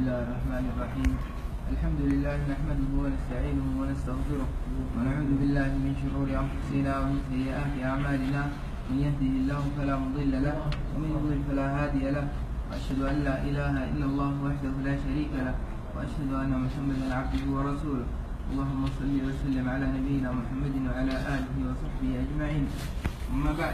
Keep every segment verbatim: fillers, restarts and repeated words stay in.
الله الرحمن الرحيم. الحمد لله نحمده ونستعينه ونستغفره ونعوذ بالله من شرور أنفسنا ومن سيئات أعمالنا، من يهده الله فلا مضل له ومن يضلل فلا هادي له، وأشهد أن لا إله إلا الله وحده لا شريك له، وأشهد أن محمدا عبده ورسوله. اللهم صل وسلم على نبينا محمد وعلى آله وصحبه أجمعين. أما بعد،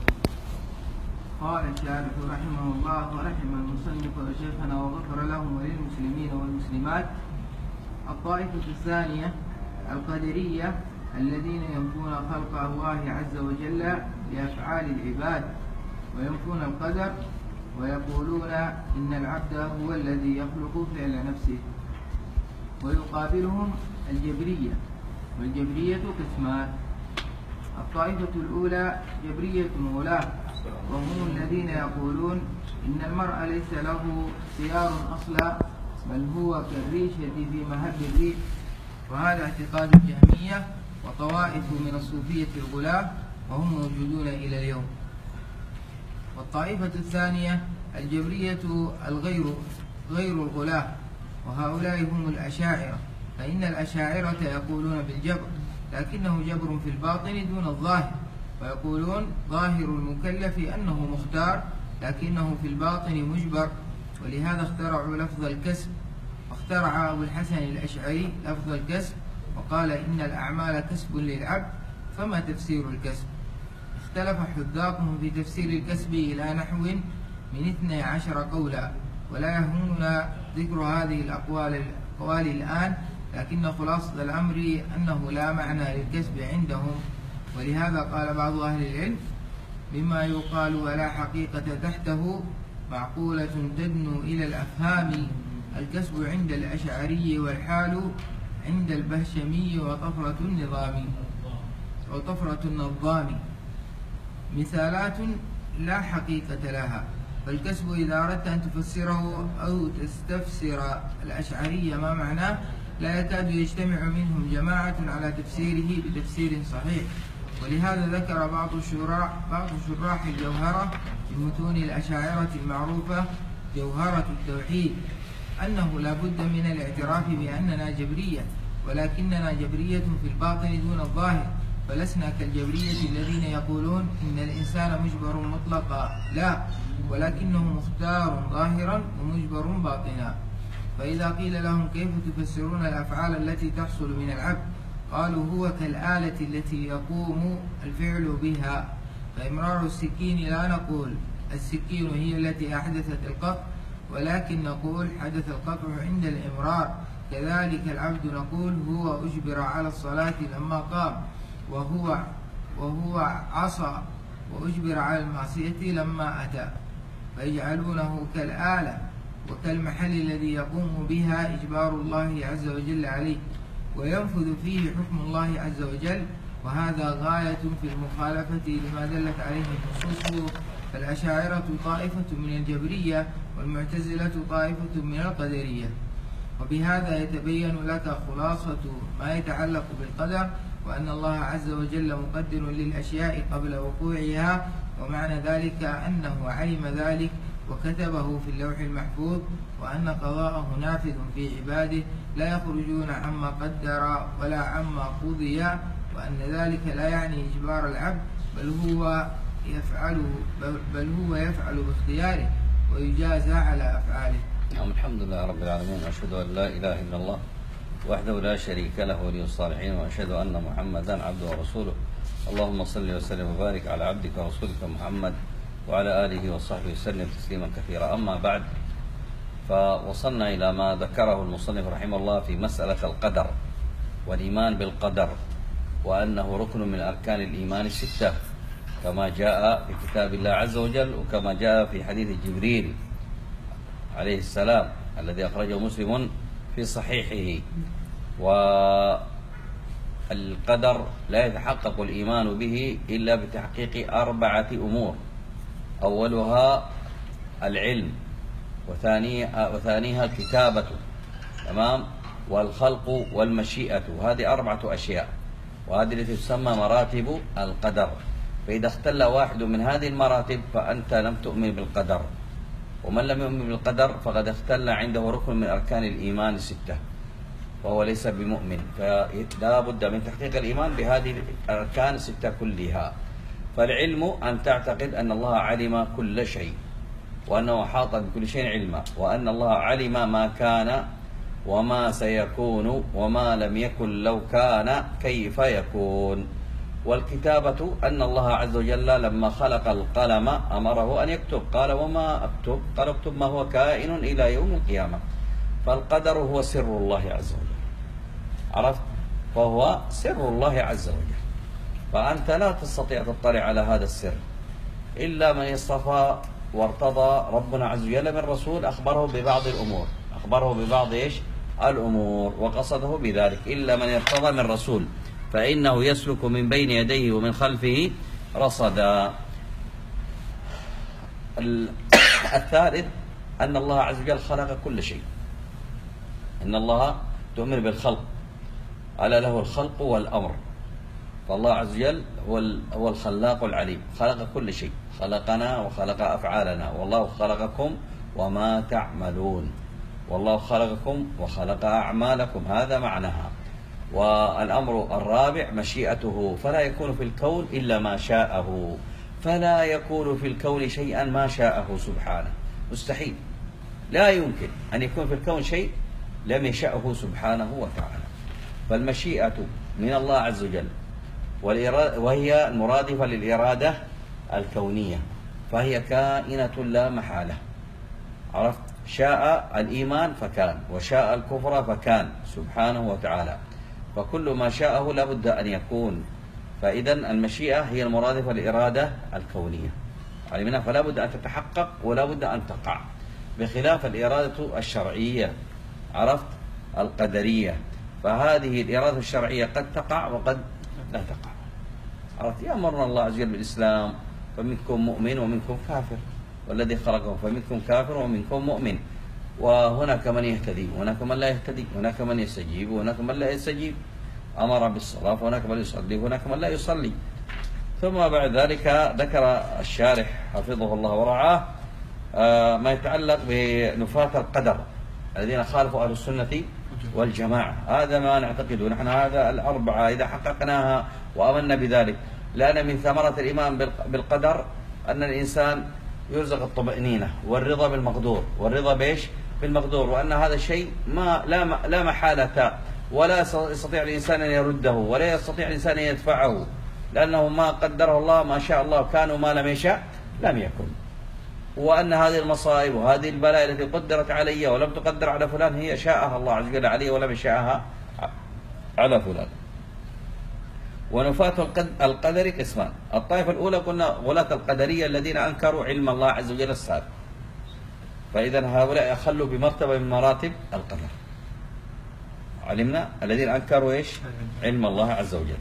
قال الشارح رحمه الله ورحم المصنف وشيخنا وغفر لهم وللمسلمين والمسلمات: الطائفة الثانية القدرية الذين ينفون خلق الله عز وجل لأفعال العباد وينفون القدر، ويقولون إن العبد هو الذي يخلق فعل نفسه. ويقابلهم الجبرية، والجبرية قسمان: الطائفة الأولى جبرية غلاة، وهم الذين يقولون إن المرء ليس له اختيار أصلا، بل هو كالريشة في مهب الريح، وهذا اعتقاد الجهمية وطوائف من الصوفية الغلاة، وهم موجودون إلى اليوم. والطائفة الثانية الجبرية الغير غير الغلاة، وهؤلاء هم الأشاعرة، فإن الأشاعرة يقولون بالجبر، لكنه جبر في الباطن دون الظاهر، ويقولون ظاهر المكلف أنه مختار، لكنه في الباطن مجبر، ولهذا اخترعوا لفظ الكسب. واخترع أبو الحسن الأشعري لفظ الكسب وقال إن الأعمال كسب للعبد، فما تفسير الكسب؟ اختلف حذاقهم في تفسير الكسب إلى نحو من اثني عشر قولا، ولا يهمنا ذكر هذه الأقوال الأقوال الآن، لكن خلاصة الأمر أنه لا معنى للكسب عندهم. ولهذا قال بعض أهل العلم: مما يقال ولا حقيقة تحته معقولة تدنو إلى الأفهام، الكسب عند الأشعري والحال عند البهشمي وطفرة النظام وطفرة النظام مثالات لا حقيقة لها. فالكسب إذا أردت أن تفسره أو تستفسر الأشعري ما معناه، لا يكاد يجتمع منهم جماعة على تفسيره بتفسير صحيح. ولهذا ذكر بعض الشراح بعض شراح الجوهرة في متون الأشاعرة المعروفة جوهرة التوحيد أنه لا بد من الاعتراف بأننا جبرية، ولكننا جبرية في الباطن دون الظاهر، فلسنا كالجبرية الذين يقولون إن الإنسان مجبر مطلقا، لا، ولكنه مختار ظاهرا ومجبر باطنا. فإذا قيل لهم كيف تفسرون الأفعال التي تحصل من العبد، قالوا هو كالآلة التي يقوم الفعل بها، فإمرار السكين لا نقول السكين هي التي أحدثت القطع، ولكن نقول حدث القطع عند الإمرار. كذلك العبد نقول هو أجبر على الصلاة لما قام، وهو وهو عصى وأجبر على المعصية لما أتى، فيجعلونه كالآلة وكالمحل الذي يقوم بها إجبار الله عز وجل عليه، وينفذ فيه حكم الله عز وجل، وهذا غاية في المخالفة لما دلت عليه النصوص. فالأشاعرة طائفة من الجبرية، والمعتزلة طائفة من القدرية. وبهذا يتبين لك خلاصة ما يتعلق بالقدر، وأن الله عز وجل مقدر للأشياء قبل وقوعها، ومعنى ذلك أنه علم ذلك وكتبه في اللوح المحفوظ، وأن قضاءه نافذ في عباده لا يخرجون عما قدر ولا عما قضي، وأن ذلك لا يعني إجبار العبد، بل هو يفعل بل هو يفعل باختياره ويجازى على أفعاله. نعم، الحمد لله رب العالمين، وأشهد أن لا إله إلا الله وحده لا شريك له ولي الصالحين، وأشهد أن محمدا عبده ورسوله. اللهم صل وسلم وبارك على عبدك ورسولك محمد وعلى آله وصحبه وسلم تسليما كثيرا. أما بعد، فوصلنا إلى ما ذكره المصنف رحمه الله في مسألة القدر والإيمان بالقدر، وأنه ركن من أركان الإيمان الستة، كما جاء في كتاب الله عز وجل، وكما جاء في حديث جبريل عليه السلام الذي أخرجه مسلم في صحيحه. والقدر لا يتحقق الإيمان به إلا بتحقيق أربعة أمور: أولها العلم، وثانيها الكتابة، تمام، والخلق والمشيئة. هذه أربعة أشياء، وهذه التي تسمى مراتب القدر. فإذا اختل واحد من هذه المراتب فأنت لم تؤمن بالقدر. ومن لم يؤمن بالقدر فقد اختل عنده ركن من أركان الإيمان الستة، وهو ليس بمؤمن. فلا بد من تحقيق الإيمان بهذه الأركان الستة كلها. فالعلم أن تعتقد أن الله علم كل شيء، وأنه أحاط بكل شيء علما، وأن الله علم ما كان وما سيكون وما لم يكن لو كان كيف يكون. والكتابة أن الله عز وجل لما خلق القلم أمره أن يكتب، قال وما أكتب؟ قال اكتب ما هو كائن إلى يوم القيامة. فالقدر هو سر الله عز وجل، عرفت؟ فهو سر الله عز وجل، فأنت لا تستطيع تطلع على هذا السر إلا من اصطفى وارتضى ربنا عز وجل من رسول أخبره ببعض الأمور، أخبره ببعض إيش؟ الأمور، وقصده بذلك. إلا من ارتضى من رسول فإنه يسلك من بين يديه ومن خلفه رصدا. الثالث أن الله عز وجل خلق كل شيء. إن الله تؤمن بالخلق، ألا له الخلق والأمر. فالله عز وجل هو الخلاق العليم، خلق كل شيء، خلقنا وخلق أفعالنا. والله خلقكم وما تعملون، والله خلقكم وخلق أعمالكم، هذا معناها. والأمر الرابع مشيئته، فلا يكون في الكون إلا ما شاءه، فلا يكون في الكون شيئا ما شاءه سبحانه، مستحيل، لا يمكن أن يكون في الكون شيء لم يشأه سبحانه وتعالى. فالمشيئة من الله عز وجل، وهي المرادفة للإرادة الكونية، فهي كائنة لا محالة، عرفت؟ شاء الإيمان فكان، وشاء الكفر فكان سبحانه وتعالى. فكل ما شاءه لا بد أن يكون. فإذا المشيئة هي المرادفة للإرادة الكونية، علمنا، فلا بد أن تتحقق ولا بد أن تقع، بخلاف الإرادة الشرعية، عرفت؟ القدرية. فهذه الإرادة الشرعية قد تقع وقد لا تقع، عرفت؟ يأمرنا الله عز وجل بالإسلام، فمنكم مؤمن ومنكم كافر، والذي خلقهم فمنكم كافر ومنكم مؤمن. وهناك من يهتدي وهناك من لا يهتدي، هناك من يستجيب وهناك من لا يستجيب، أمر بالصلاة وهناك من يصلي وهناك من لا يصلي. ثم بعد ذلك ذكر الشارح حفظه الله ورعاه ما يتعلق بنفاة القدر الذين خالفوا أهل السنة والجماعة. هذا ما نعتقده نحن، هذا الأربعة إذا حققناها وأمنا بذلك، لأن من ثمرة الإيمان بالقدر أن الإنسان يرزق الطمأنينة والرضا بالمقدور، والرضا بإيش؟ بالمقدور، وأن هذا الشيء ما لا لا محالة، ولا يستطيع الإنسان أن يرده، ولا يستطيع الإنسان أن يدفعه، لأنه ما قدره الله ما شاء الله كان، وما لم يشاء لم يكن. وأن هذه المصائب وهذه البلاء التي قدرت علي ولم تقدر على فلان هي شاءها الله عز وجل علي ولم يشاءها على فلان. ونفاة القدر قسمان. الطائفة الأولى قلنا غلاة القدرية الذين أنكروا علم الله عز وجل السابق، فإذا هؤلاء أخلوا بمرتبة من مراتب القدر، علمنا، الذين أنكروا إيش؟ علم الله عز وجل.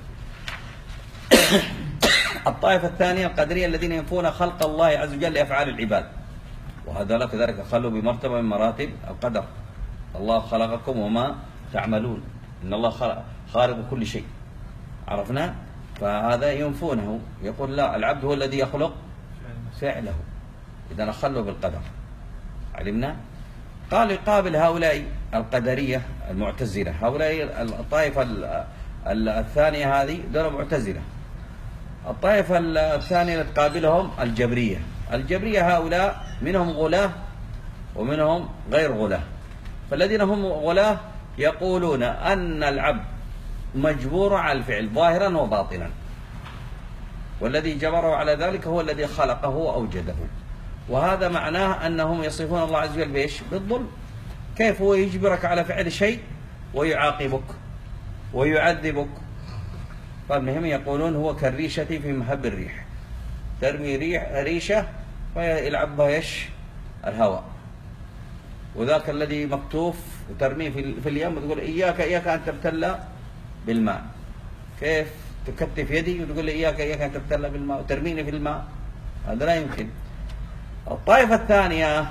الطائفة الثانية القدرية الذين ينفون خلق الله عز وجل لأفعال العباد، وهذا كذلك أخلوا بمرتبة من مراتب القدر. الله خلقكم وما تعملون، إن الله خالق كل شيء، عرفنا؟ فهذا ينفونه، يقول لا، العبد هو الذي يخلق فعله، إذا أخلوا بالقدر، علمنا. قال يقابل هؤلاء القدرية المعتزلة، هؤلاء الطائفة الثانية هذه دول معتزلة. الطائفة الثانية اللي تقابلهم الجبرية. الجبرية هؤلاء منهم غلاة ومنهم غير غلاة. فالذين هم غلاة يقولون أن العبد مجبور على الفعل ظاهرا وباطنا، والذي جبره على ذلك هو الذي خلقه وأوجده. وهذا معناه أنهم يصفون الله عز وجل بإيش؟ بالظلم. كيف هو يجبرك على فعل شيء ويعاقبك ويعذبك؟ فالمهم يقولون هو كالريشة في مهب الريح، ترمي ريح ريشة ويلعب بها إيش؟ الهواء. وذاك الذي مكتوف وترميه في اليم وتقول إياك إياك أن تبتلى بالماء. كيف تكتف يدي وتقول لي إياك إياك أن تبتلى بالماء وترميني في الماء؟ هذا لا يمكن. الطائفة الثانية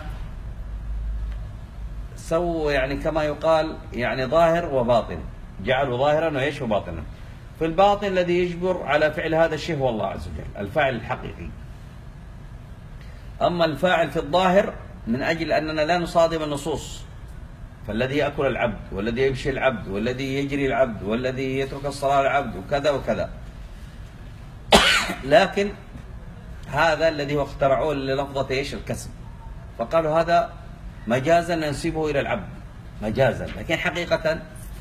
سووا يعني كما يقال يعني ظاهر وباطن، جعلوا ظاهرا وإيش وباطنا. في الباطن الذي يجبر على فعل هذا الشيء هو الله عز وجل، الفاعل الحقيقي. أما الفاعل في الظاهر من أجل أننا لا نصادم النصوص، فالذي يأكل العبد، والذي يمشي العبد، والذي يجري العبد، والذي يترك الصلاة العبد، وكذا وكذا. لكن هذا الذي هو اخترعوه للفظة ايش؟ الكسب، فقالوا هذا مجازا ننسبه إلى العبد مجازا، لكن حقيقة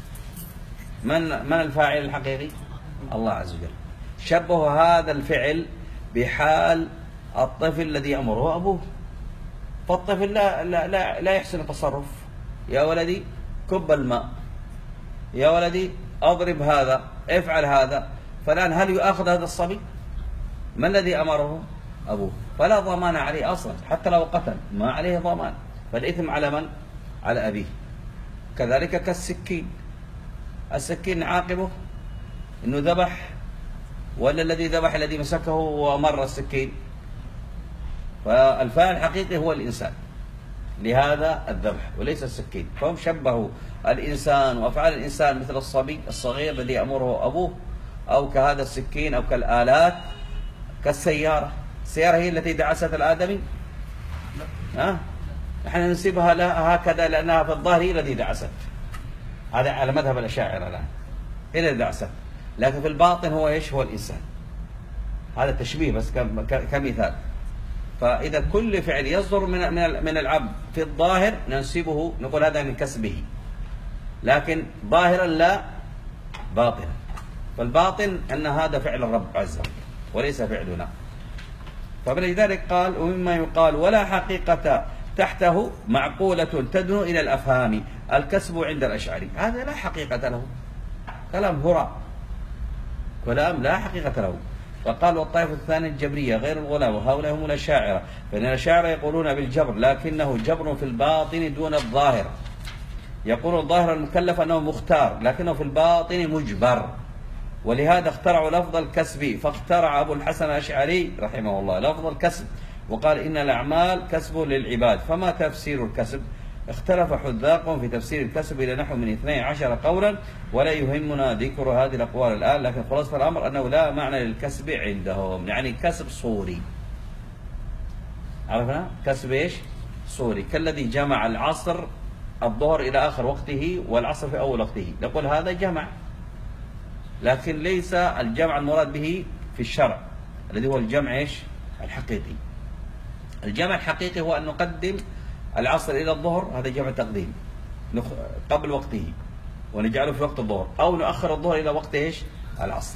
من من الفاعل الحقيقي؟ الله عز وجل. شبهوا هذا الفعل بحال الطفل الذي يأمره أبوه، فالطفل لا, لا, لا, لا يحسن التصرف، يا ولدي كب الماء، يا ولدي أضرب هذا، افعل هذا، فالآن هل يؤاخذ هذا الصبي؟ ما الذي أمره؟ أبوه، فلا ضمان عليه أصلا، حتى لو قتل ما عليه ضمان، فالإثم على من؟ على أبيه. كذلك كالسكين، السكين عاقبه إنه ذبح، ولا الذي ذبح الذي مسكه ومر السكين؟ فالفاعل الحقيقي هو الإنسان لهذا الذبح وليس السكين. فهم شبهوا الإنسان وأفعال الإنسان مثل الصبي الصغير الذي يأمره أبوه، أو كهذا السكين، أو كالآلات، كالسيارة. السيارة هي التي دعست الآدمي؟ ها؟ نحن ننسبها لها هكذا لأنها في الظاهر هي التي دعست، هذا على مذهب الأشاعرة الآن، هي التي دعست، لكن في الباطن هو إيش؟ هو الإنسان. هذا تشبيه بس كمثال. فإذا كل فعل يصدر من من العبد في الظاهر ننسبه، نقول هذا من كسبه، لكن ظاهرا لا باطنا. فالباطن أن هذا فعل الرب عز وجل وليس فعلنا. فلذلك قال: ومما يقال ولا حقيقة تحته معقولة تدنو إلى الأفهام الكسب عند الأشعري. هذا لا حقيقة له، كلام هراء، كلام لا حقيقة له. فقال: والطائفة الثانية الجبرية غير الغلاة، وهؤلاء هم الأشاعرة، فإن الأشاعرة يقولون بالجبر لكنه جبر في الباطن دون الظاهر. يقول الظاهر المكلف أنه مختار، لكنه في الباطن مجبر، ولهذا اخترعوا لفظ الكسب. فاخترع أبو الحسن الأشعري رحمه الله لفظ الكسب، وقال: إن الأعمال كسب للعباد. فما تفسير الكسب؟ اختلف حذاق في تفسير الكسب إلى نحو من اثني عشر قولا، ولا يهمنا ذكر هذه الأقوال الآن، لكن خلاصة الأمر أنه لا معنى للكسب عندهم، يعني كسب صوري. عرفنا؟ كسب إيش؟ صوري، كالذي جمع العصر الظهر إلى آخر وقته والعصر في أول وقته، نقول هذا جمع، لكن ليس الجمع المراد به في الشرع الذي هو الجمع إيش؟ الحقيقي. الجمع الحقيقي هو أن نقدم العصر إلى الظهر، هذا جمع تقديم قبل وقته ونجعله في وقت الظهر، أو نؤخر الظهر إلى وقت إيش؟ العصر.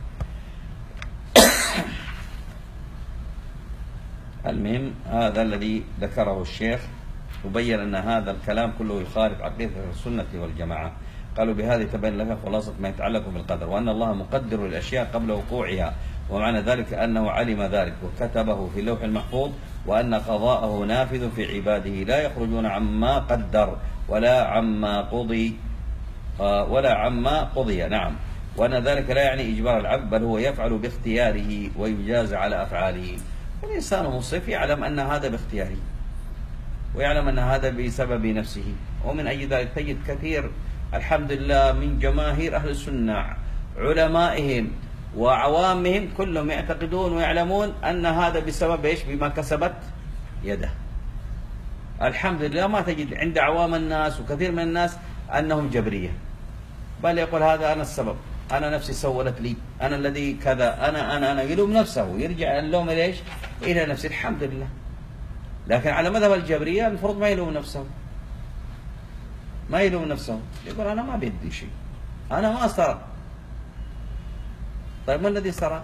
المهم هذا الذي ذكره الشيخ، وبين أن هذا الكلام كله يخالف عقيدة السنة والجماعة. قالوا: بهذا تبين لك خلاصة ما يتعلق بالقدر، وأن الله مقدر للأشياء قبل وقوعها، ومعنى ذلك أنه علم ذلك وكتبه في اللوح المحفوظ، وأن قضاءه نافذ في عباده لا يخرجون عما قدر ولا عما قضي ولا عما قضي. نعم، وأن ذلك لا يعني إجبار العبد، بل هو يفعل باختياره ويجاز على أفعاله. الإنسان منصف يعلم أن هذا باختياره، ويعلم أن هذا بسبب نفسه. ومن أجل ذلك تجد كثير الحمد لله من جماهير أهل السنة علمائهم وعوامهم كلهم يعتقدون ويعلمون أن هذا بسبب إيش؟ بما كسبت يده. الحمد لله ما تجد عند عوام الناس وكثير من الناس أنهم جبرية، بل يقول هذا أنا السبب، أنا نفسي سولت لي، أنا الذي كذا، أنا أنا أنا يلوم نفسه، يرجع اللوم ليش؟ إلى نفسه. الحمد لله. لكن على مذهب الجبرية المفروض ما يلوم نفسه، ما يلوم نفسه، يقول أنا ما بدي شيء، أنا ما سرق. طيب ما الذي سرق؟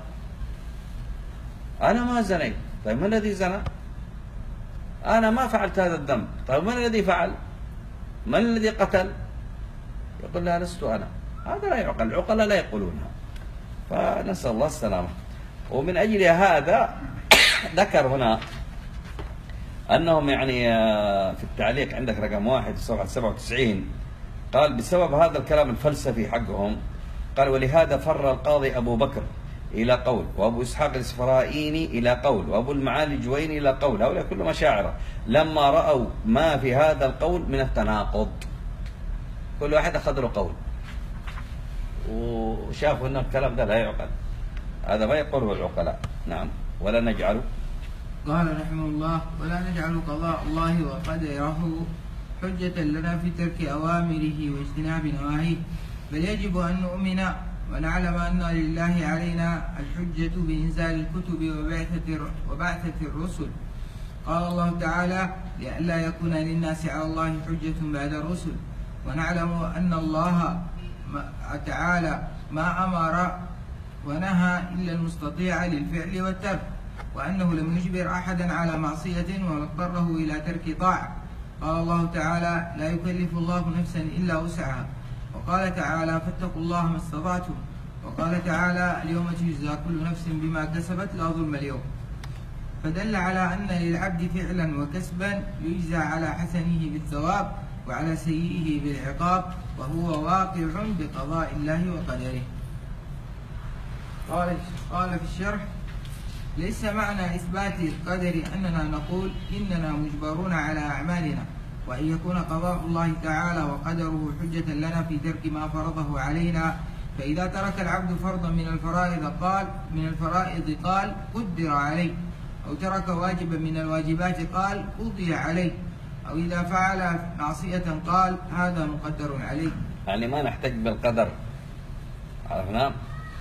أنا ما زنيت. طيب ما الذي زنى؟ أنا ما فعلت هذا الذنب. طيب من الذي فعل؟ من الذي قتل؟ يقول لا لست أنا. هذا لا يعقل، العقلاء لا يقولونها. فنسأل الله السلامة. ومن أجل هذا ذكر هنا أنهم يعني في التعليق عندك رقم واحد صفحة سبعة وتسعين، قال: بسبب هذا الكلام الفلسفي حقهم، قال: ولهذا فر القاضي أبو بكر إلى قول، وأبو إسحاق الإسفرايني إلى قول، وأبو المعالي الجويني إلى قول، هؤلاء كلهم مشاعرة، لما رأوا ما في هذا القول من التناقض. كل واحد أخذ له قول وشافوا أن الكلام ده لا يعقل، هذا ما يقوله العقلاء. نعم، ولا نجعله قال رحمه الله: ولا نجعل قضاء الله وقدره حجة لنا في ترك أوامره واجتناب نواهيه، بل يجب أن نؤمن ونعلم أن لله علينا الحجة بإنزال الكتب وبعثة وبعثة الرسل. قال الله تعالى: لئلا يكون للناس على الله حجة بعد الرسل. ونعلم أن الله تعالى ما أمر ونهى إلا المستطيع للفعل والترك، وأنه لم يجبر أحدا على معصية ولا اضطره إلى ترك طاعة. قال الله تعالى: لا يكلف الله نفسا إلا وسعها. وقال تعالى: فاتقوا الله ما استطعتم. وقال تعالى: اليوم تجزى كل نفس بما كسبت لا ظلم اليوم. فدل على أن للعبد فعلا وكسبا يجزى على حسنه بالثواب وعلى سيئه بالعقاب، وهو واقع بقضاء الله وقدره. قال قال في الشرح: ليس معنى إثبات القدر أننا نقول إننا مجبرون على أعمالنا، وأن يكون قضاء الله تعالى وقدره حجة لنا في ترك ما فرضه علينا. فإذا ترك العبد فرضا من الفرائض قال من الفرائض قال قدر عليه، أو ترك واجبا من الواجبات قال قضي عليه، أو إذا فعل معصية قال هذا مقدر عليه. يعني ما نحتج بالقدر، عرفنا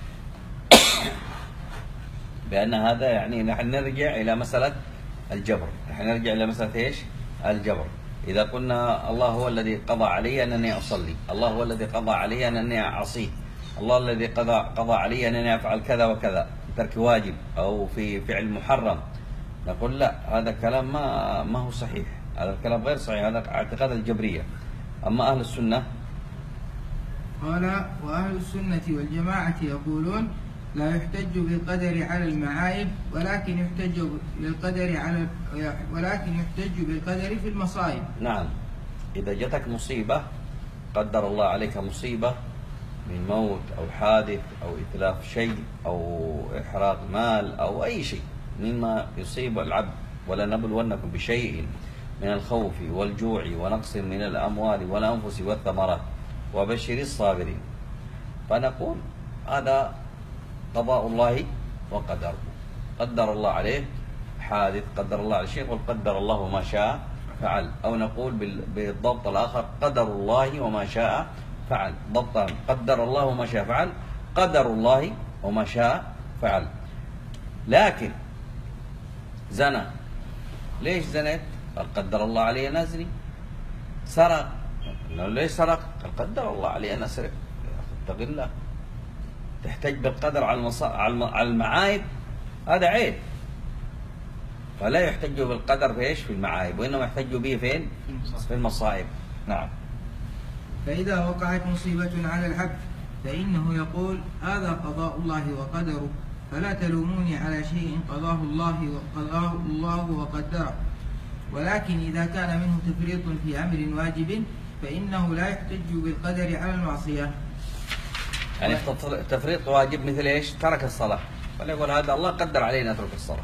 بأن هذا يعني نحن نرجع إلى مسألة الجبر، نحن نرجع إلى مسألة إيش؟ الجبر. إذا قلنا الله هو الذي قضى علي أنني أصلي، الله هو الذي قضى علي أنني أعصيه، الله الذي قضى قضى علي أنني أفعل كذا وكذا، ترك واجب أو في فعل محرم، نقول لا، هذا كلام ما ما هو صحيح، هذا الكلام غير صحيح، هذا اعتقاد الجبرية. أما أهل السنة قال: وأهل السنة والجماعة يقولون لا يحتج بالقدر على المعايب، ولكن يحتج بالقدر على ولكن يحتج بالقدر في المصائب. نعم، إذا جتك مصيبة، قدر الله عليك مصيبة من موت أو حادث أو إتلاف شيء أو إحراق مال أو أي شيء مما يصيب العبد، ولنبلونكم بشيء من الخوف والجوع ونقص من الأموال والأنفس والثمرات وبشر الصابرين، فنقول هذا قضاء الله وقدره. قدر الله عليه حادث، قدر الله عليه شيء، قدر الله ما شاء فعل. أو نقول بالضبط الآخر: قدر الله وما شاء فعل. ضبطا: قدر الله وما شاء فعل، قدر الله وما شاء فعل. لكن زنى، ليش زنيت؟ قال قدر الله علي أن أزني. سرق، ليش سرق؟ قال قدر الله علي أن أسرق. اتق الله، تحتج بالقدر على المصا... على المعايب، هذا عيب، فلا يحتج بالقدر في ايش؟ في المعايب، وانما يحتج به فين؟ في المصائب. نعم. فإذا وقعت مصيبة على العبد فإنه يقول هذا قضاء الله وقدره، فلا تلوموني على شيء قضاه الله وقضاه الله وقدره. ولكن إذا كان منه تفريط في أمر واجب فإنه لا يحتج بالقدر على المعصية. يعني تفريط واجب مثل ايش؟ ترك الصلاة، فليقول هذا الله قدر علينا نترك الصلاة.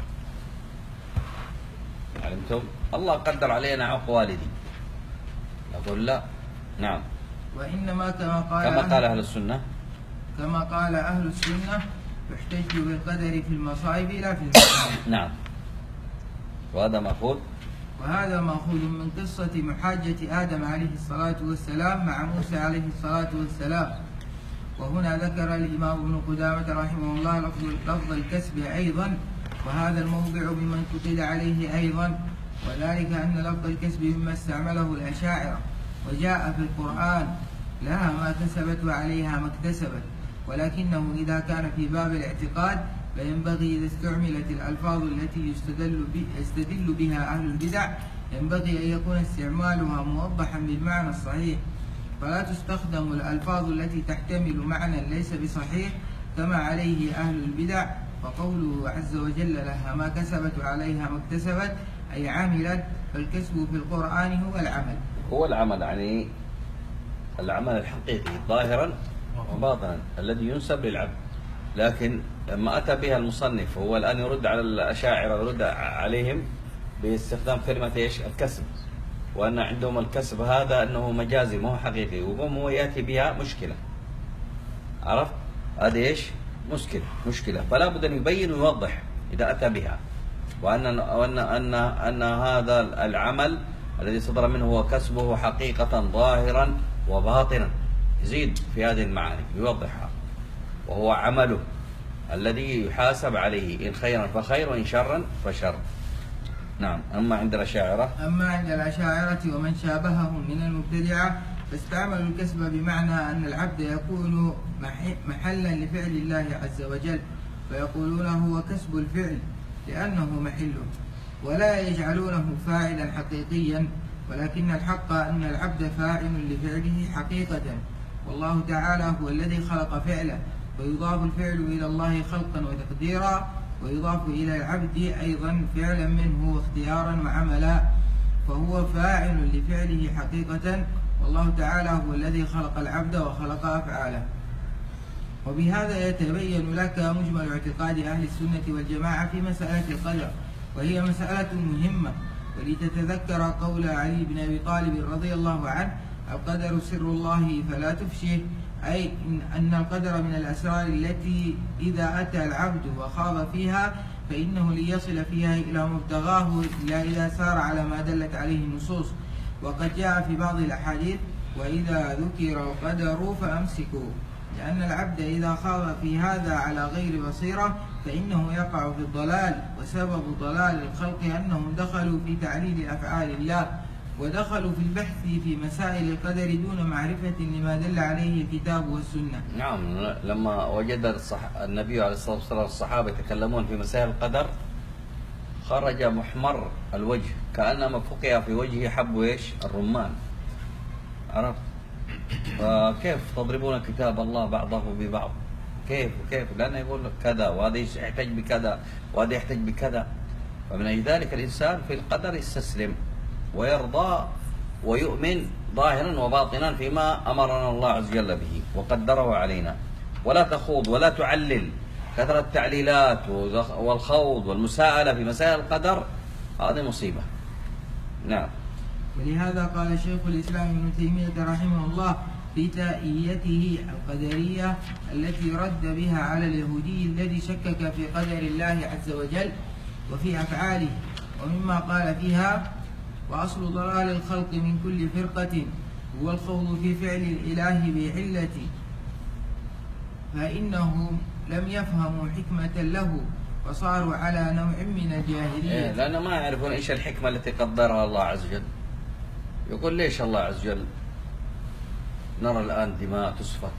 علمتم؟ الله قدر علينا عق والدي، نقول لا. نعم. وإنما كما قال كما قال أهل السنة كما قال أهل السنة يحتج بالقدر في المصائب لا في المصائب. نعم. وهذا مأخوذ وهذا مأخوذ من قصة محاجة آدم عليه الصلاة والسلام مع موسى عليه الصلاة والسلام. وهنا ذكر الإمام ابن قدامة رحمه الله لفظ, لفظ الكسب أيضا، وهذا الموضع مما انتقد عليه أيضا، وذلك أن لفظ الكسب مما استعمله الأشاعرة، وجاء في القرآن لها ما كسبت وعليها ما اكتسبت، ولكنه إذا كان في باب الاعتقاد فينبغي إذا استعملت الألفاظ التي يستدل, يستدل بها أهل البدع ينبغي أن يكون استعمالها موضحا بالمعنى الصحيح، فلا تستخدم الألفاظ التي تحتمل معنى ليس بصحيح كما عليه أهل البدع. فقوله عز وجل لها ما كسبت وعليها ما اكتسبت أي عملت، فالكسب في القرآن هو العمل هو العمل يعني العمل الحقيقي ظاهرا وباطنا الذي ينسب للعبد. لكن لما أتى بها المصنف هو الآن يرد على الأشاعرة، يرد عليهم باستخدام كلمة إيش؟ الكسب، وأن عندهم الكسب هذا أنه مجازي ما هو حقيقي، وهم هو يأتي بها مشكلة. عرفت؟ هذا إيش؟ مشكلة مشكلة فلا بد أن يبين ويوضح إذا أتى بها. وأن أن أن أن هذا العمل الذي صدر منه هو كسبه حقيقة ظاهرا وباطنا، يزيد في هذه المعاني يوضحها، وهو عمله الذي يحاسب عليه، إن خيرا فخير وإن شرا فشر. نعم. أما عند الأشاعرة أما عند الأشاعرة ومن شابههم من المبتدعة فاستعملوا الكسب بمعنى أن العبد يكون محلا لفعل الله عز وجل، فيقولون هو كسب الفعل لأنه محله، ولا يجعلونه فاعلا حقيقيا، ولكن الحق أن العبد فاعل لفعله حقيقة، والله تعالى هو الذي خلق فعله، ويضاف الفعل إلى الله خلقا وتقديرا، ويضاف إلى العبد أيضا فعلا منه واختيارا وعملا، فهو فاعل لفعله حقيقة، والله تعالى هو الذي خلق العبد وخلق أفعاله. وبهذا يتبين لك مجمل اعتقاد أهل السنة والجماعة في مسألة القدر، وهي مسألة مهمة، ولتتذكر قول علي بن أبي طالب رضي الله عنه: القدر سر الله فلا تفشه، أي أن القدر من الأسرار التي إذا أتى العبد وخاض فيها فإنه ليصل فيها إلى مبتغاه إلا إذا سار على ما دلت عليه النصوص. وقد جاء في بعض الأحاديث: وإذا ذكر القدر فأمسكوا، لأن العبد إذا خاض في هذا على غير بصيرة فإنه يقع في الضلال، وسبب ضلال الخلق أنهم دخلوا في تعليل أفعال الله، ودخلوا في البحث في مسائل القدر دون معرفة لما دل عليه الكتاب والسنة. نعم. لما وجد الصح... النبي عليه الصلاة والسلام الصحابة يتكلمون في مسائل القدر خرج محمر الوجه كأنما فقع في وجهه حب ايش؟ الرمان. عرفت؟ فكيف تضربون كتاب الله بعضه ببعض؟ كيف وكيف؟ لأنه يقول كذا، وهذا يحتاج بكذا، وهذا يحتاج بكذا. فمن أجل ذلك الإنسان في القدر يستسلم ويرضى ويؤمن ظاهرا وباطنا فيما أمرنا الله عز وجل به وقدره علينا، ولا تخوض ولا تعلل. كثرة التعليلات والخوض والمساءلة في مسائل القدر هذه مصيبة. نعم. ولهذا قال شيخ الإسلام ابن تيمية رحمه الله في تائيته القدرية التي رد بها على اليهودي الذي شكك في قدر الله عز وجل وفي أفعاله، ومما قال فيها: وأصل ضلال الخلق من كل فرقة هو الخوض في فعل الإله بعلة، فإنهم لم يفهموا حكمة له فصاروا على نوع من الجاهلية. إيه، لأن ما يعرفون إيش الحكمة التي قدرها الله عز وجل. يقول: ليش الله عز وجل نرى الآن دماء تسفك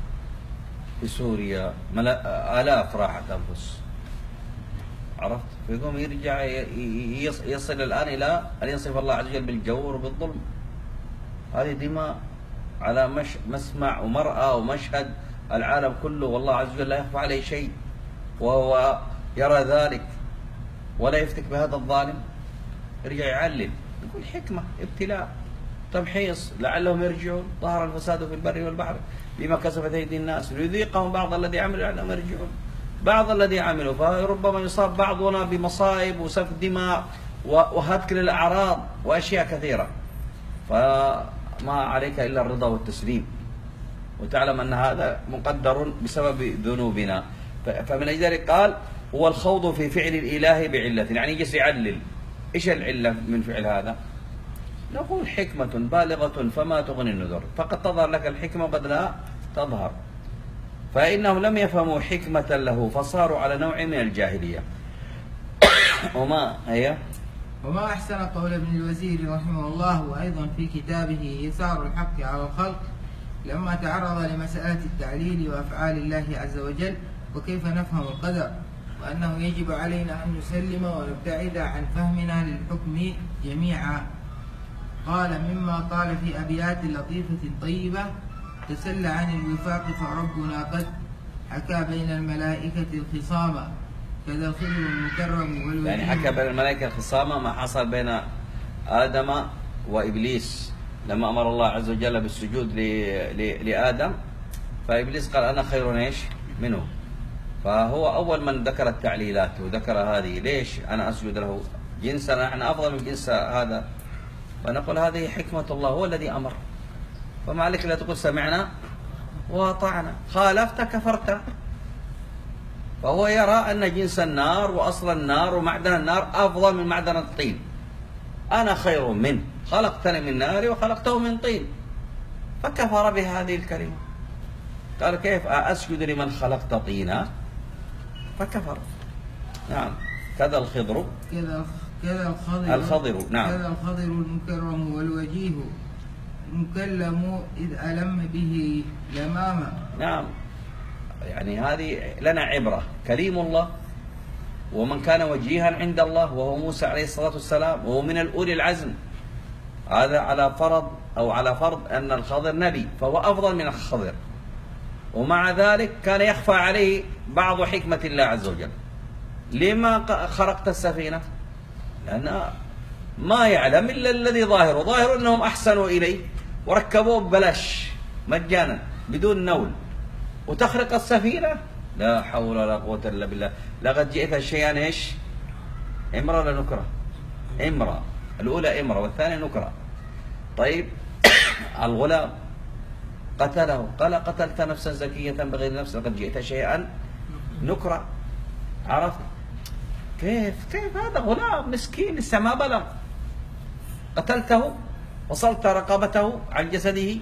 في سوريا، آلاف راحت أنفس. عرفت؟ فيقوم يرجع يصل الآن إلى أن يصف الله عز وجل بالجور وبالظلم. هذه دماء على مش مسمع ومرأة ومشهد العالم كله، والله عز وجل لا يخفى عليه شيء، وهو يرى ذلك ولا يفتك بهذا الظالم. يرجع يعلل يقول: حكمة، ابتلاء، تمحيص، لعلهم يرجعون. ظهر الفساد في البر والبحر بما كسبت أيدي الناس ليذيقهم بعض الذي عملوا لعلهم يرجعون. بعض الذي عملوا، فربما يصاب بعضنا بمصائب وسفك دماء وهتك للأعراض وأشياء كثيرة، فما عليك إلا الرضا والتسليم، وتعلم أن هذا مقدر بسبب ذنوبنا. فمن أجل ذلك قال: هو الخوض في فعل الإله بعلة، يعني يجلس يعلل إيش العلة من فعل هذا؟ نقول: حكمة بالغة فما تغني النذر، فقد تظهر لك الحكمة وقد لا تظهر. فإنهم لم يفهموا حكمة له فصاروا على نوع من الجاهلية. وما هي؟ وما أحسن قول ابن الوزير رحمه الله، وأيضا في كتابه يسار الحق على الخلق، لما تعرض لمسألة التعليل وأفعال الله عز وجل وكيف نفهم القدر، وأنه يجب علينا أن نسلم ونبتعد عن فهمنا للحكم جميعا. قال: مما قال في أبيات لطيفة طيبة: تسل عن الوفاق فربنا قد حكى بين الملائكة الخصامة، كذا الخضر المكرم والوجيه. يعني حكى بين الملائكة الخصامة ما حصل بين آدم وإبليس لما أمر الله عز وجل بالسجود لآدم، فإبليس قال: أنا خير ايش منه. فهو أول من ذكر التعليلات وذكر هذه. ليش أنا أسجد له؟ جنسنا نحن أفضل من جنس هذا. فنقول: هذه حكمة الله، هو الذي أمر، فما عليك لا تقول سمعنا وأطعنا، خالفت كفرت. فهو يرى أن جنس النار وأصل النار ومعدن النار أفضل من معدن الطين. أنا خير منه، خلقتني من نار وخلقته من طين. فكفر بهذه الكلمة، قال كيف أسجد لمن خلقت طينا؟ فكفر. نعم. كذا الخضر كذا كذا الخضر الخضر نعم كذا الخضر المكرم والوجيه المكلم إذ ألم به لماما. نعم. يعني هذه لنا عبرة، كليم الله ومن كان وجيها عند الله وهو موسى عليه الصلاة والسلام وهو من الأولي العزم، هذا على فرض أو على فرض أن الخضر نبي فهو أفضل من الخضر، ومع ذلك كان يخفى عليه بعض حكمة الله عز وجل. لما خرقت السفينة؟ لأن ما يعلم إلا الذي ظاهره، ظاهر أنهم أحسنوا إليه وركبوه ببلاش مجانا بدون نول، وتخرق السفينة؟ لا حول ولا قوة إلا بالله. لقد جئت شيئا ايش؟ امرأة ولا نكرة؟ امرأة. الأولى امرأة والثانية نكرة. طيب الغلام قتله، قال قتلت نفسا زكية بغير نفس لقد جئت شيئا نكرة. عرفت؟ كيف كيف هذا غلام مسكين لسه ما بلغ، قتلته وصلت رقبته عن جسده.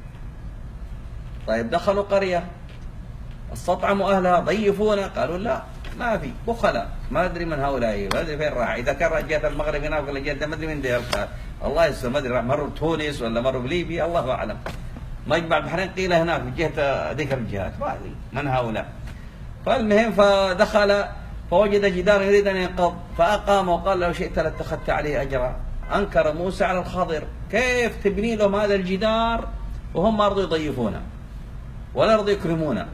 طيب دخلوا قرية استطعموا أهلها ضيفونا، قالوا لا ما في بخلاء، ما أدري من هؤلاء، ما أدري فين راح، إذا كان جهة المغرب هنا ولا جهة ما أدري من دير الله يستر، ما أدري مروا بتونس ولا مروا بليبيا الله أعلم، مجمع البحرين قيل هناك في جهة ذيك الجهات، ما أدري من هؤلاء. فالمهم فدخل فوجد جدار يريد أن ينقض فأقام وقال لو شئت لاتخذت عليه أجرا. أنكر موسى على الخضر، كيف تبني لهم هذا الجدار وهم ما رضوا يضيفونا ولا رضوا يكرمونا؟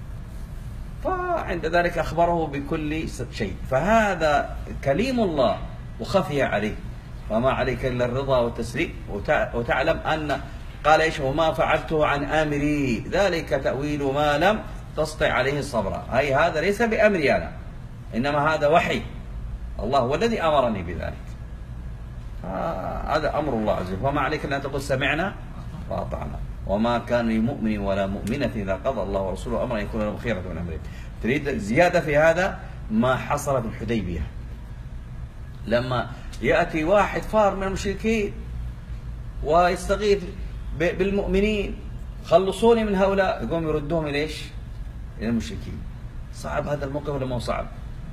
فعند ذلك أخبره بكل شيء. فهذا كليم الله وخفي عليه، فما عليك إلا الرضا والتسليم، وتعلم أن قال إيش وما فعلته عن آمري ذلك تأويل ما لم تسطع عليه الصبر. أي هذا ليس بأمري أنا، إنما هذا وحي الله هو الذي أمرني بذلك. هذا أمر الله عز وجل. وما عليك أن تقول سمعنا وأطعنا وما كان لمؤمن ولا مؤمنة إذا قضى الله ورسوله أمرا يكون لهم خيرة من أمرهم. تريد زيادة في هذا ما حصل في الحديبية، لما يأتي واحد فار من المشركين ويستغيث بالمؤمنين خلصوني من هؤلاء، يقوم يردهم إلى إيش؟ إلى المشركين. صعب هذا الموقف ولا ما هو صعب؟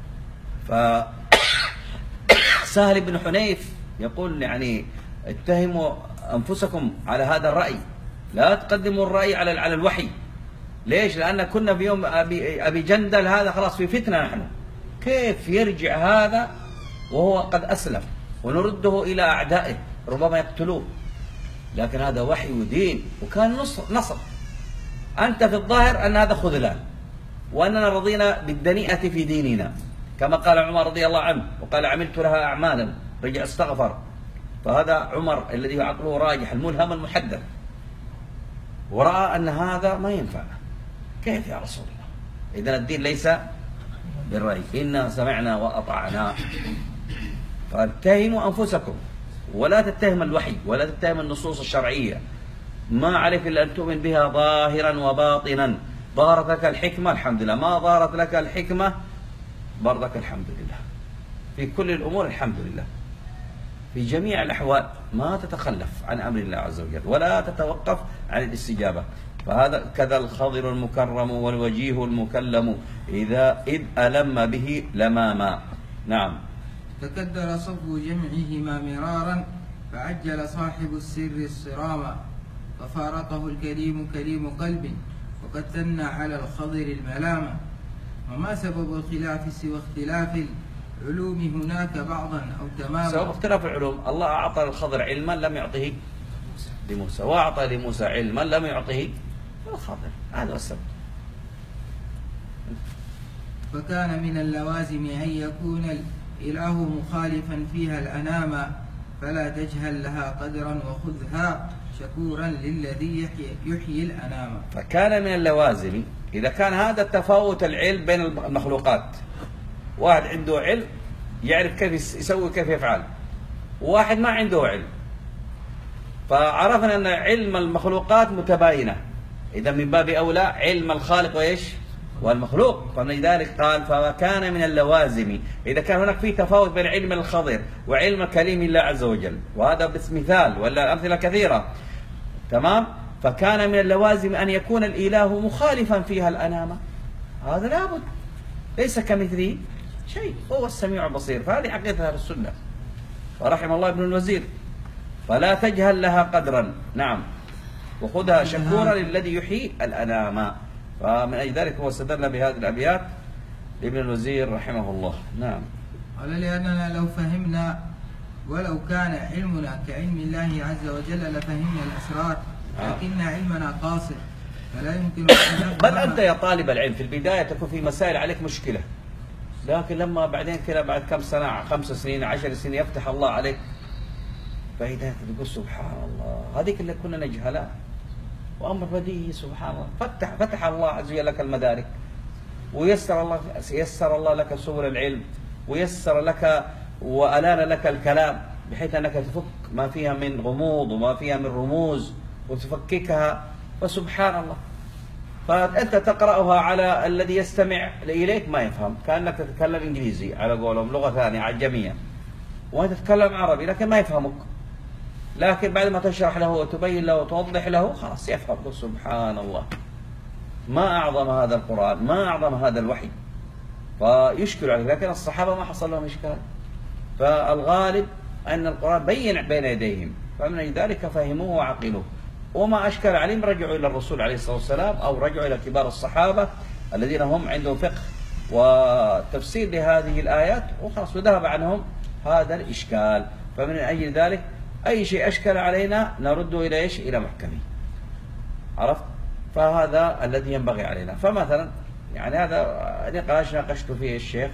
فسهل بن حنيف يقول يعني اتهموا أنفسكم على هذا الرأي، لا تقدموا الرأي على على الوحي. ليش؟ لأن كنا في يوم أبي, أبي جندل هذا خلاص في فتنة نحن، كيف يرجع هذا وهو قد أسلم ونرده إلى أعدائه ربما يقتلوه؟ لكن هذا وحي ودين وكان نصر, نصر. أنت في الظاهر أن هذا خذلان وأننا رضينا بالدنيئة في ديننا كما قال عمر رضي الله عنه، وقال عملت لها أعمالا، رجع استغفر. فهذا عمر الذي عقله راجح الملهم المحدث، ورأى أن هذا ما ينفع. كيف يا رسول الله؟ إذن الدين ليس بالرأي، إنا سمعنا وأطعنا. فاتهموا أنفسكم ولا تتهم الوحي ولا تتهم النصوص الشرعية، ما عليك إلا أن تؤمن بها ظاهرا وباطنا. ظهرت لك الحكمة الحمد لله، ما ظهرت لك الحكمة برضك الحمد لله. في كل الأمور الحمد لله، في جميع الأحوال ما تتخلف عن أمر الله عز وجل ولا تتوقف عن الاستجابة. فهذا كذا الخضر المكرم والوجيه المكلم إذا إذ ألم به لماما. نعم. تكدر صف جمعهما مرارا فعجل صاحب السر الصراما، ففارقه الكريم كريم قلب وقد ثنى على الخضر الملامة. وما سبب الخلاف سوى اختلاف العلوم هناك بعضا أو تماما. سبب اختلاف العلوم، الله أعطى الخضر علما لم يعطه لموسى، وأعطى لموسى علما لم يعطه للخضر، هذا السبب. فكان من اللوازم أن يكون الإله مخالفا فيها الأنام، فلا تجهل لها قدرا وخذها شكورا للذي يحيي, يحيي الأنام. فكان من اللوازم إذا كان هذا التفاوت العلم بين المخلوقات، واحد عنده علم يعرف كيف يسوي كيف يفعل، وواحد ما عنده علم، فعرفنا أن علم المخلوقات متباينة، إذا من باب أولى علم الخالق وإيش والمخلوق. فلذلك قال فما كان من اللوازم، إذا كان هناك في تفاوت بين علم الخضر وعلم كليم الله عز وجل، وهذا بس مثال ولا أمثلة كثيرة، تمام؟ فكان من اللوازم أن يكون الإله مخالفا فيها الأنامة، هذا لابد، ليس كمثله شيء، هو السميع البصير. فهذه عقيدة أهل السنة، ورحم الله ابن الوزير. فلا تجهل لها قدرا، نعم، وخذها شكورا للذي يحيي الأنام. فمن أجل ذلك هو استدل بهذه الأبيات لابن الوزير رحمه الله. نعم. قال لأننا لو فهمنا ولو كان علمنا كعلم الله عز وجل لفهمنا الأسرار، لكن علمنا قاصر فلا يمكن أن بل أنت يا طالب العلم في البداية تكون في مسائل عليك مشكلة، لكن لما بعدين كده بعد كم سنة، خمس سنين عشر سنين، يفتح الله عليك فإذا تقول سبحان الله هذيك اللي كنا نجهلها وأمر بديهي، سبحان الله، فتح فتح الله عز وجل لك المدارك، ويسر الله يسر الله لك سبل العلم، ويسر لك وألان لك الكلام بحيث أنك تفك ما فيها من غموض وما فيها من رموز وتفككها، فسبحان الله. فأنت تقرأها على الذي يستمع إليك ما يفهم، كأنك تتكلم إنجليزي على قولهم، لغة ثانية عجمية، وأنت تتكلم عربي لكن ما يفهمك، لكن بعد ما تشرح له وتبين له وتوضح له خلاص يفهم. سبحان الله، ما أعظم هذا القرآن، ما أعظم هذا الوحي، فيشكل عليه. لكن الصحابة ما حصل لهم إشكال، فالغالب أن القرآن بين بين يديهم، فمن ذلك فهموه وعقلوه، وما أشكل عليهم رجعوا إلى الرسول عليه الصلاة والسلام، أو رجعوا إلى كبار الصحابة الذين هم عندهم فقه وتفسير لهذه الآيات، وخلاص وذهب عنهم هذا الإشكال. فمن أجل ذلك أي شيء أشكل علينا نرده إلى إيش؟ إلى محكمه، عرفت؟ فهذا الذي ينبغي علينا. فمثلا يعني هذا نقاش ناقشت فيه الشيخ،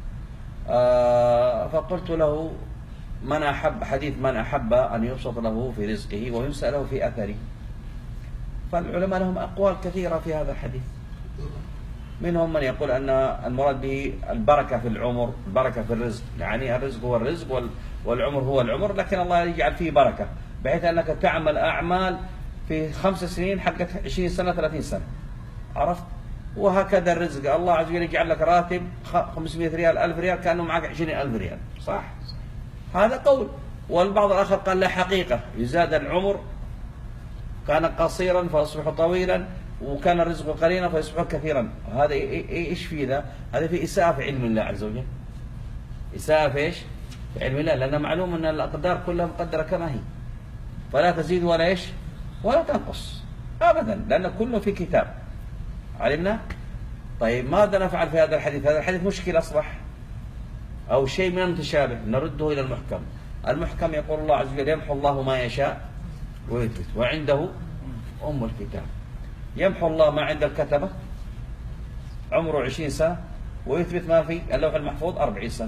آه فقلت له من أحب حديث من أحب أن يبسط له في رزقه وينسأ له في أثره، فالعلماء لهم أقوال كثيرة في هذا الحديث، منهم من يقول أن المراد به البركة في العمر، البركة في الرزق، يعني الرزق هو الرزق والعمر هو العمر، لكن الله يجعل فيه بركة بحيث أنك تعمل أعمال في خمس سنين حقت عشرين سنة ثلاثين سنة، عرفت؟ وهكذا الرزق، الله عز وجل يجعل لك راتب خمسمائة ريال ألف ريال كأنه معك عشرين ألف ريال، صح؟ هذا قول. والبعض الآخر قال لا حقيقة، يزاد العمر، كان قصيرا فيصبح طويلا، وكان الرزق قليلا فيصبح كثيرا. هذا ايش في ذا؟ هذا في إساءة في علم الله عز وجل، إساءة في ايش؟ في علم الله، لأن معلوم أن الأقدار كلها مقدرة كما هي، فلا تزيد ولا ايش؟ ولا تنقص أبدا، لأن كله في كتاب، علمنا؟ طيب ماذا نفعل في هذا الحديث؟ هذا الحديث مشكل أصبح، أو شيء من المتشابه، نرده إلى المحكم. المحكم يقول الله عز وجل يمحو الله ما يشاء ويثبت وعنده أم الكتاب. يمحو الله ما عند الكتبة عمره عشرين سنة، ويثبت ما في اللوح المحفوظ أربعين سنة.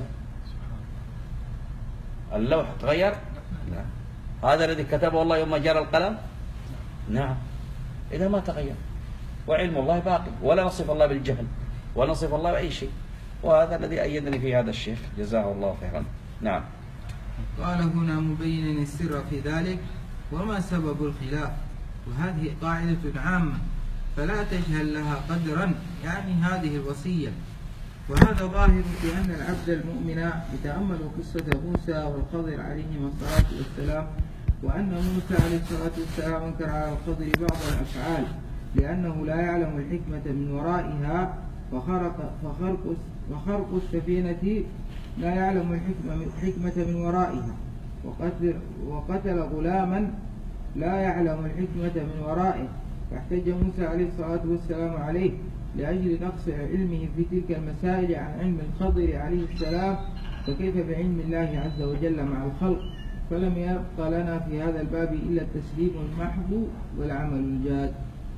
اللوح تغير؟ نعم. هذا الذي كتبه الله يوم جرى القلم؟ نعم. إذا ما تغير، وعلم الله باقي، ولا نصف الله بالجهل ولا نصف الله بأي شيء. وهذا الذي أيدني في هذا الشيخ جزاه الله خيرا. نعم. قال هنا مبينا السر في ذلك وما سبب الخلاف، وهذه قاعدة عامة فلا تجهل لها قدرا، يعني هذه الوصية. وهذا ظاهر في أن العبد المؤمن يتأمل قصة موسى والخضر عليهما الصلاة والسلام، وأن موسى عليه الصلاة والسلام أنكر على الخضر بعض الأفعال لأنه لا يعلم الحكمة من ورائها، فخرق, فخرق, فخرق السفينة لا يعلم الحكمة من ورائها، وقتل, وقتل غلاما لا يعلم الحكمة من ورائه، فاحتج موسى عليه الصلاة والسلام عليه لأجل نقص علمه في تلك المسائل عن علم الخضر عليه السلام، فكيف بعلم الله عز وجل مع الخلق؟ فلم يبق لنا في هذا الباب إلا التسليم المحض والعمل الجاد.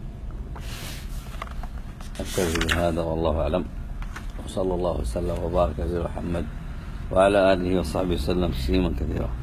أكتفي بهذا والله أعلم، وصلى الله وسلم وبارك على محمد وعلى آله وصحبه وسلم تسليما كثيرا.